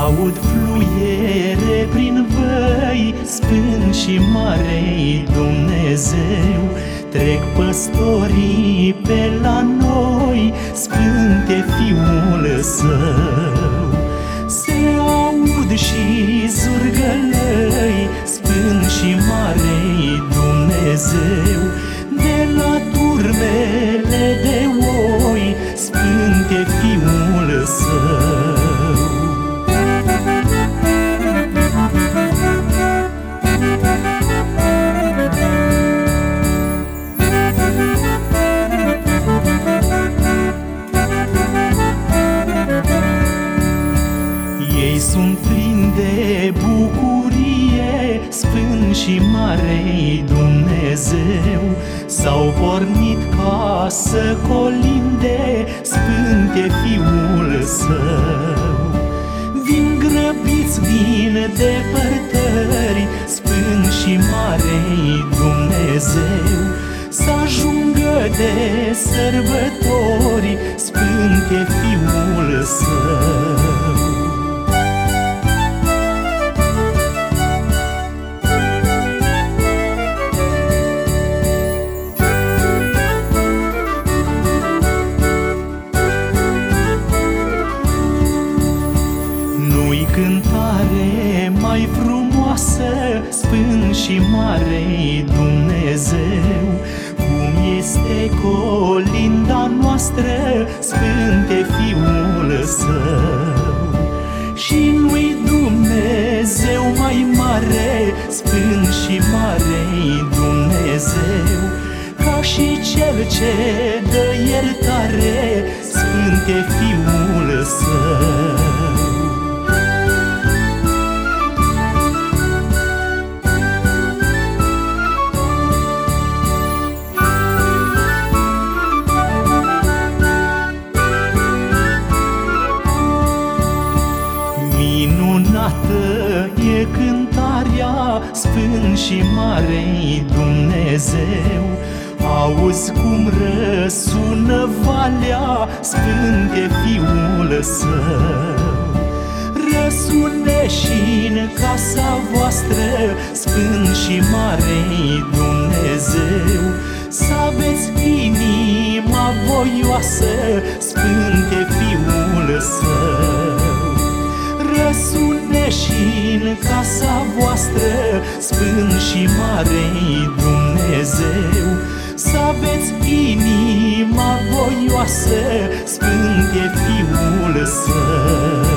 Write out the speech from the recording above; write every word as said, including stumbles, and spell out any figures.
Aud fluiere prin văi, spân și mare-i Dumnezeu. Trec păstorii pe la noi, Sfânt e Fiul Său. Se aud și zurgălăi, Sfânt și mare-i Dumnezeu. De la turmele de oi, Sfânt e Fiul Său. Ei sunt plini de bucurie, Sfânt și mare-i Dumnezeu. S-au pornit ca să colinde, Sfânt e Fiul Său. Vin grăbiți din depărtări, Sfânt și mare-i Dumnezeu. S-ajungă de sărbători, Sfânt e Fiul Său. Nu-i cântare mai frumoasă, Sfânt și mare-i Dumnezeu, cum este colinda noastră, Sfânt e Fiul Său. Și nu-i Dumnezeu mai mare, Sfânt și mare-i Dumnezeu, ca și Cel ce dă iertare, Sfânt e Fiul Său. Minunată e cântarea, Sfânt și mare-i Dumnezeu. Auzi cum răsună valea, Sfânt e Fiul Său. Răsune și-n casa voastră, Sfânt și mare-i Dumnezeu. Să aveți inima voioasă, Sfânt e Fiul Său. Răsune și-n casa voastră, Sfânt și mare-i Dumnezeu. Să aveți inima voioasă, Sfânt e Fiul Său.